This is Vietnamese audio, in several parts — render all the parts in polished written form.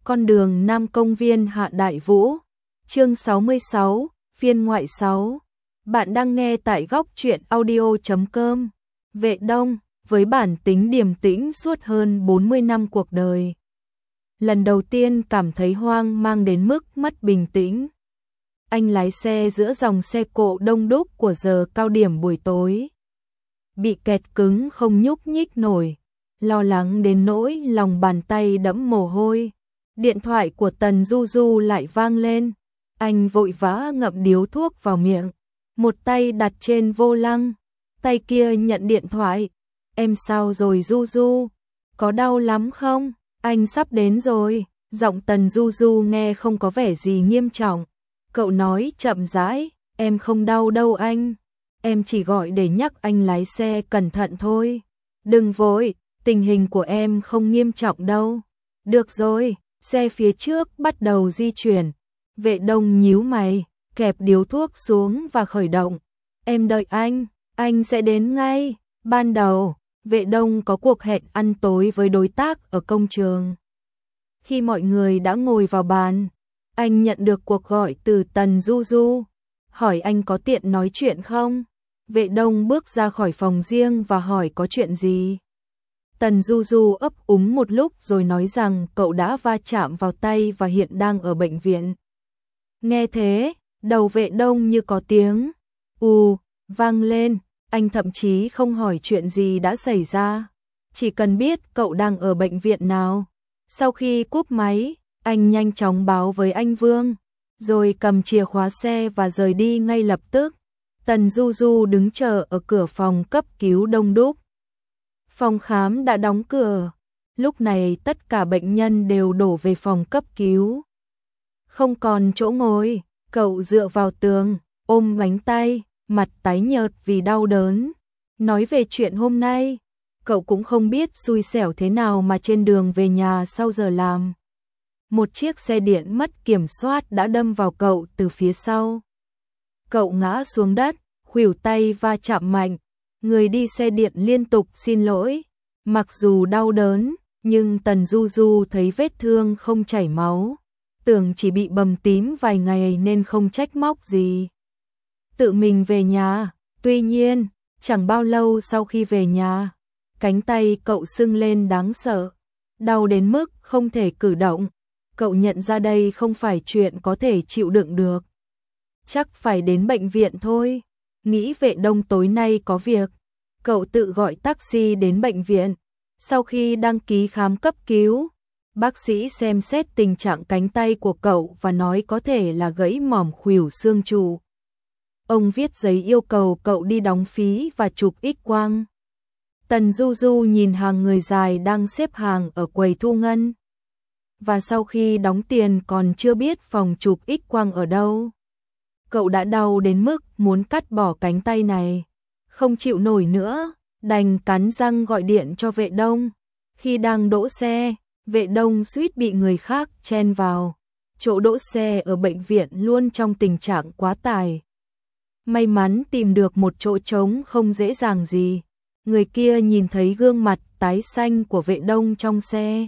Con đường Nam Công viên Hạ Đại Vũ. Chương 66, phiên ngoại 6. Bạn đang nghe tại góc truyện audio.com. Vệ Đông, với bản tính điềm tĩnh suốt hơn 40 năm cuộc đời, lần đầu tiên cảm thấy hoang mang đến mức mất bình tĩnh. Anh lái xe giữa dòng xe cộ đông đúc của giờ cao điểm buổi tối, bị kẹt cứng không nhúc nhích nổi, lo lắng đến nỗi lòng bàn tay đẫm mồ hôi. Điện thoại của Tần Du Du lại vang lên, anh vội vã ngậm điếu thuốc vào miệng, một tay đặt trên vô lăng, tay kia nhận điện thoại. Em sao rồi Du Du? Có đau lắm không? Anh sắp đến rồi. Giọng Tần Du Du nghe không có vẻ gì nghiêm trọng. Cậu nói chậm rãi, em không đau đâu anh. Em chỉ gọi để nhắc anh lái xe cẩn thận thôi. Đừng vội, tình hình của em không nghiêm trọng đâu. Được rồi, xe phía trước bắt đầu di chuyển. Vệ Đông nhíu mày, kẹp điếu thuốc xuống và khởi động. Em đợi anh sẽ đến ngay. Ban đầu, Vệ Đông có cuộc hẹn ăn tối với đối tác ở công trường. Khi mọi người đã ngồi vào bàn, anh nhận được cuộc gọi từ Tần Du Du, hỏi anh có tiện nói chuyện không? Vệ Đông bước ra khỏi phòng riêng và hỏi có chuyện gì. Tần Du Du ấp úng một lúc rồi nói rằng cậu đã va chạm vào tay và hiện đang ở bệnh viện. Nghe thế, đầu Vệ Đông như có tiếng vang lên, anh thậm chí không hỏi chuyện gì đã xảy ra, chỉ cần biết cậu đang ở bệnh viện nào. Sau khi cúp máy, anh nhanh chóng báo với anh Vương, rồi cầm chìa khóa xe và rời đi ngay lập tức. Tần Du Du đứng chờ ở cửa phòng cấp cứu đông đúc. Phòng khám đã đóng cửa, lúc này tất cả bệnh nhân đều đổ về phòng cấp cứu. Không còn chỗ ngồi, cậu dựa vào tường, ôm bánh tay, mặt tái nhợt vì đau đớn. Nói về chuyện hôm nay, cậu cũng không biết xui xẻo thế nào mà trên đường về nhà sau giờ làm, một chiếc xe điện mất kiểm soát đã đâm vào cậu từ phía sau. Cậu ngã xuống đất, khuỷu tay va chạm mạnh, người đi xe điện liên tục xin lỗi. Mặc dù đau đớn, nhưng Tần Du Du thấy vết thương không chảy máu, tưởng chỉ bị bầm tím vài ngày nên không trách móc gì. Tự mình về nhà, tuy nhiên, chẳng bao lâu sau khi về nhà, cánh tay cậu sưng lên đáng sợ, đau đến mức không thể cử động. Cậu nhận ra đây không phải chuyện có thể chịu đựng được. Chắc phải đến bệnh viện thôi. Nghĩ Vệ Đông tối nay có việc, cậu tự gọi taxi đến bệnh viện. Sau khi đăng ký khám cấp cứu, bác sĩ xem xét tình trạng cánh tay của cậu và nói có thể là gãy mỏm khuỷu xương trụ. Ông viết giấy yêu cầu cậu đi đóng phí và chụp X-quang. Tần Du Du nhìn hàng người dài đang xếp hàng ở quầy thu ngân, và sau khi đóng tiền còn chưa biết phòng chụp X-quang ở đâu. Cậu đã đau đến mức muốn cắt bỏ cánh tay này, không chịu nổi nữa, đành cắn răng gọi điện cho Vệ Đông. Khi đang đỗ xe, Vệ Đông suýt bị người khác chen vào. Chỗ đỗ xe ở bệnh viện luôn trong tình trạng quá tải. May mắn tìm được một chỗ trống không dễ dàng gì. Người kia nhìn thấy gương mặt tái xanh của Vệ Đông trong xe,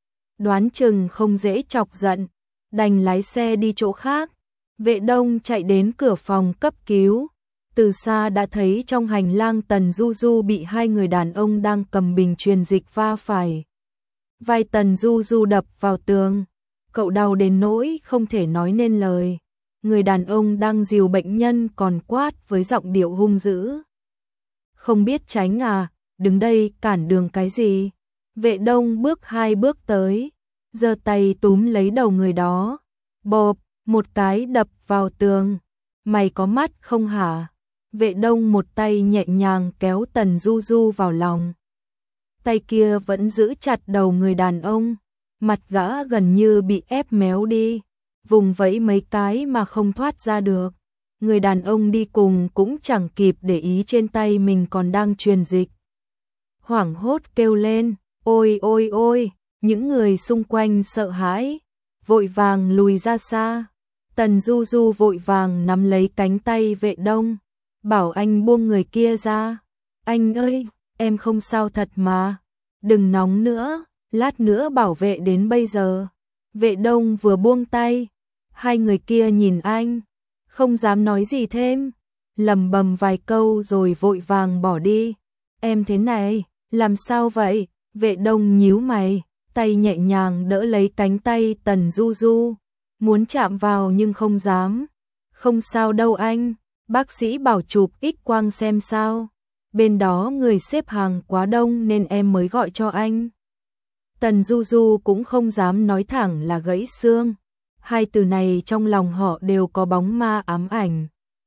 đoán chừng không dễ chọc giận, đành lái xe đi chỗ khác. Vệ Đông chạy đến cửa phòng cấp cứu, từ xa đã thấy trong hành lang Tần Du Du bị hai người đàn ông đang cầm bình truyền dịch va phải. Vai Tần Du Du đập vào tường, cậu đau đến nỗi không thể nói nên lời. Người đàn ông đang dìu bệnh nhân còn quát với giọng điệu hung dữ. Không biết tránh à, đứng đây cản đường cái gì? Vệ Đông bước 2 bước tới, giơ tay túm lấy đầu người đó, bộp, một cái đập vào tường. Mày có mắt không hả? Vệ Đông một tay nhẹ nhàng kéo Tần Du Du vào lòng, tay kia vẫn giữ chặt đầu người đàn ông. Mặt gã gần như bị ép méo đi, vùng vẫy mấy cái mà không thoát ra được. Người đàn ông đi cùng cũng chẳng kịp để ý trên tay mình còn đang truyền dịch, hoảng hốt kêu lên, ôi ôi ôi. Những người xung quanh sợ hãi, vội vàng lùi ra xa. Tần Du Du vội vàng nắm lấy cánh tay Vệ Đông, bảo anh buông người kia ra. Anh ơi, em không sao thật mà, đừng nóng nữa, lát nữa bảo vệ đến bây giờ. Vệ Đông vừa buông tay, hai người kia nhìn anh, không dám nói gì thêm, lẩm bẩm vài câu rồi vội vàng bỏ đi. Em thế này, làm sao vậy? Vệ Đông nhíu mày, tay nhẹ nhàng đỡ lấy cánh tay Tần Du Du, muốn chạm vào nhưng không dám. Không sao đâu anh, bác sĩ bảo chụp X-quang xem sao. Bên đó người xếp hàng quá đông nên em mới gọi cho anh. Tần Du Du cũng không dám nói thẳng là gãy xương. Hai từ này trong lòng họ đều có bóng ma ám ảnh.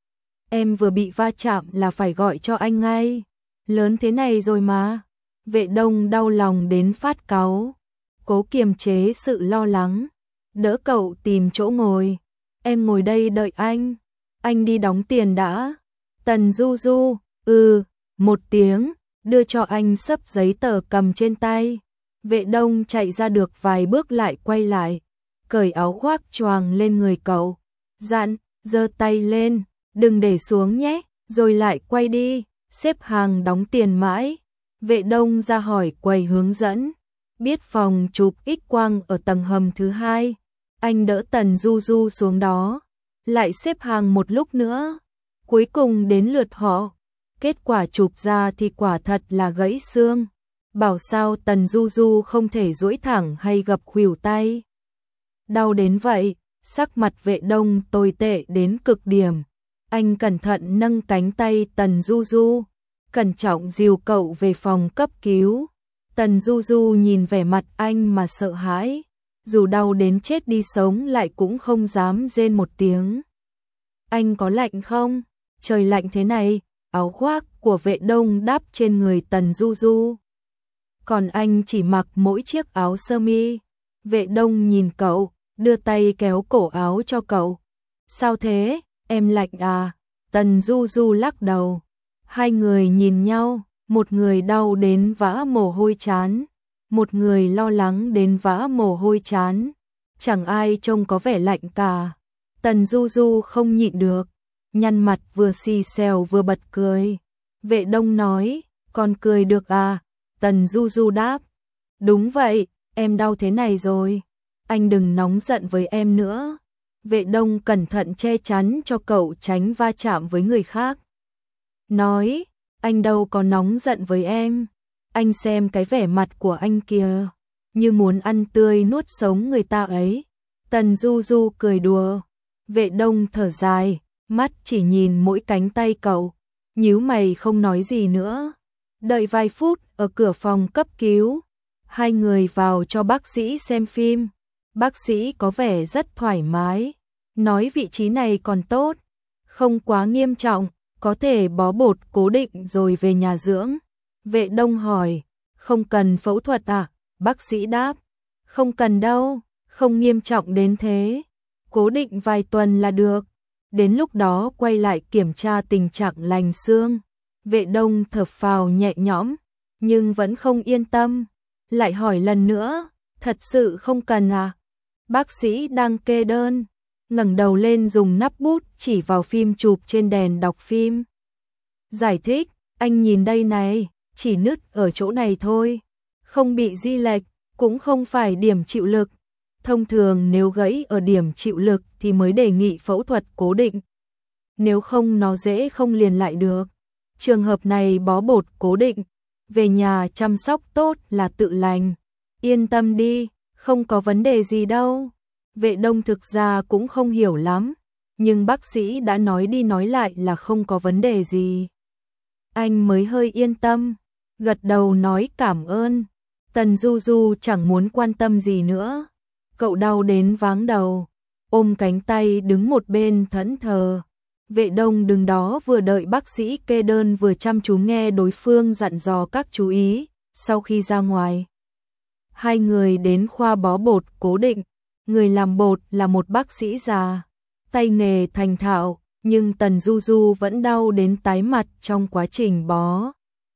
Em vừa bị va chạm là phải gọi cho anh ngay. Lớn thế này rồi mà. Vệ Đông đau lòng đến phát cáu, cố kiềm chế sự lo lắng, đỡ cậu tìm chỗ ngồi. Em ngồi đây đợi anh đi đóng tiền đã. Tần Du Du, một tiếng, đưa cho anh xấp giấy tờ cầm trên tay. Vệ Đông chạy ra được vài bước lại quay lại, cởi áo khoác choàng lên người cậu, dặn, giơ tay lên, đừng để xuống nhé, rồi lại quay đi, xếp hàng đóng tiền mãi. Vệ Đông ra hỏi quầy hướng dẫn, biết phòng chụp X-quang ở tầng hầm thứ 2, anh đỡ Tần Du Du xuống đó, lại xếp hàng một lúc nữa, cuối cùng đến lượt họ. Kết quả chụp ra thì quả thật là gãy xương. Bảo sao Tần Du Du không thể duỗi thẳng hay gập khuỷu tay. Đau đến vậy, sắc mặt Vệ Đông tồi tệ đến cực điểm. Anh cẩn thận nâng cánh tay Tần Du Du, cẩn trọng dìu cậu về phòng cấp cứu. Tần Du Du nhìn vẻ mặt anh mà sợ hãi, dù đau đến chết đi sống lại cũng không dám rên một tiếng. Anh có lạnh không? Trời lạnh thế này. Áo khoác của Vệ Đông đắp trên người Tần Du Du, còn anh chỉ mặc mỗi chiếc áo sơ mi. Vệ Đông nhìn cậu, đưa tay kéo cổ áo cho cậu. Sao thế, em lạnh à? Tần Du Du lắc đầu. Hai người nhìn nhau, một người đau đến vã mồ hôi chán, một người lo lắng đến vã mồ hôi chán. Chẳng ai trông có vẻ lạnh cả. Tần Du Du không nhịn được, nhăn mặt vừa xì xèo vừa bật cười. Vệ Đông nói, con cười được à? Tần Du Du đáp, đúng vậy, em đau thế này rồi. Anh đừng nóng giận với em nữa. Vệ Đông cẩn thận che chắn cho cậu tránh va chạm với người khác. Nói, anh đâu có nóng giận với em. Anh xem cái vẻ mặt của anh kìa, như muốn ăn tươi nuốt sống người ta ấy. Tần Du Du cười đùa. Vệ Đông thở dài, mắt chỉ nhìn mỗi cánh tay cậu, nhíu mày không nói gì nữa. Đợi vài phút ở cửa phòng cấp cứu, hai người vào cho bác sĩ xem phim. Bác sĩ có vẻ rất thoải mái, nói vị trí này còn tốt, không quá nghiêm trọng, có thể bó bột cố định rồi về nhà dưỡng. Vệ Đông hỏi, không cần phẫu thuật à? Bác sĩ đáp, không cần đâu, không nghiêm trọng đến thế, cố định vài tuần là được. Đến lúc đó quay lại kiểm tra tình trạng lành xương. Vệ Đông thở phào nhẹ nhõm, nhưng vẫn không yên tâm. Lại hỏi lần nữa, thật sự không cần à? Bác sĩ đang kê đơn, ngẩng đầu lên dùng nắp bút chỉ vào phim chụp trên đèn đọc phim. Giải thích, anh nhìn đây này, chỉ nứt ở chỗ này thôi, không bị di lệch, cũng không phải điểm chịu lực. Thông thường nếu gãy ở điểm chịu lực thì mới đề nghị phẫu thuật cố định. Nếu không nó dễ không liền lại được. Trường hợp này bó bột cố định, về nhà chăm sóc tốt là tự lành. Yên tâm đi, không có vấn đề gì đâu. Vệ Đông thực ra cũng không hiểu lắm, nhưng bác sĩ đã nói đi nói lại là không có vấn đề gì. Anh mới hơi yên tâm, gật đầu nói cảm ơn. Tần Du Du chẳng muốn quan tâm gì nữa. Cậu đau đến váng đầu, ôm cánh tay đứng một bên thẫn thờ. Vệ Đông đứng đó vừa đợi bác sĩ kê đơn vừa chăm chú nghe đối phương dặn dò các chú ý. Sau khi ra ngoài, hai người đến khoa bó bột cố định. Người làm bột là một bác sĩ già, tay nghề thành thạo, nhưng Tần Du Du vẫn đau đến tái mặt trong quá trình bó.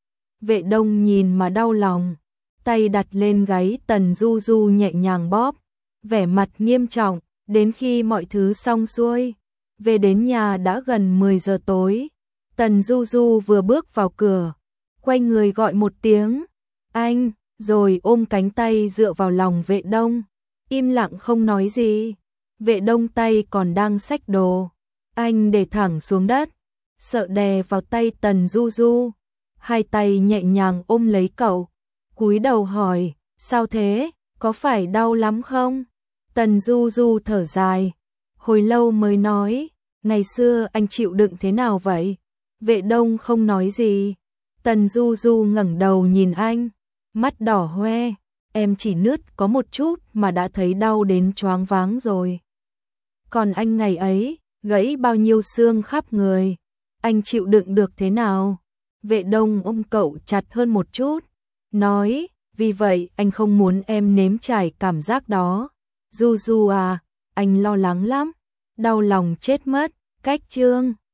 Vệ Đông nhìn mà đau lòng, tay đặt lên gáy Tần Du Du nhẹ nhàng bóp, vẻ mặt nghiêm trọng. Đến khi mọi thứ xong xuôi, về đến nhà đã gần 10 giờ tối. Tần Du Du vừa bước vào cửa, quay người gọi một tiếng, anh, rồi ôm cánh tay dựa vào lòng Vệ Đông. im lặng không nói gì. Vệ Đông tay còn đang xách đồ, anh để thẳng xuống đất, sợ đè vào tay Tần Du Du, hai tay nhẹ nhàng ôm lấy cậu, cúi đầu hỏi, sao thế, có phải đau lắm không? Tần Du Du thở dài, hồi lâu mới nói, ngày xưa anh chịu đựng thế nào vậy? Vệ Đông không nói gì. Tần Du Du ngẩng đầu nhìn anh, mắt đỏ hoe, em chỉ nứt có một chút mà đã thấy đau đến choáng váng rồi. Còn anh ngày ấy, gãy bao nhiêu xương khắp người, anh chịu đựng được thế nào? Vệ Đông ôm cậu chặt hơn một chút, nói, vì vậy anh không muốn em nếm trải cảm giác đó. Du Du à, anh lo lắng lắm, đau lòng chết mất. Cách chương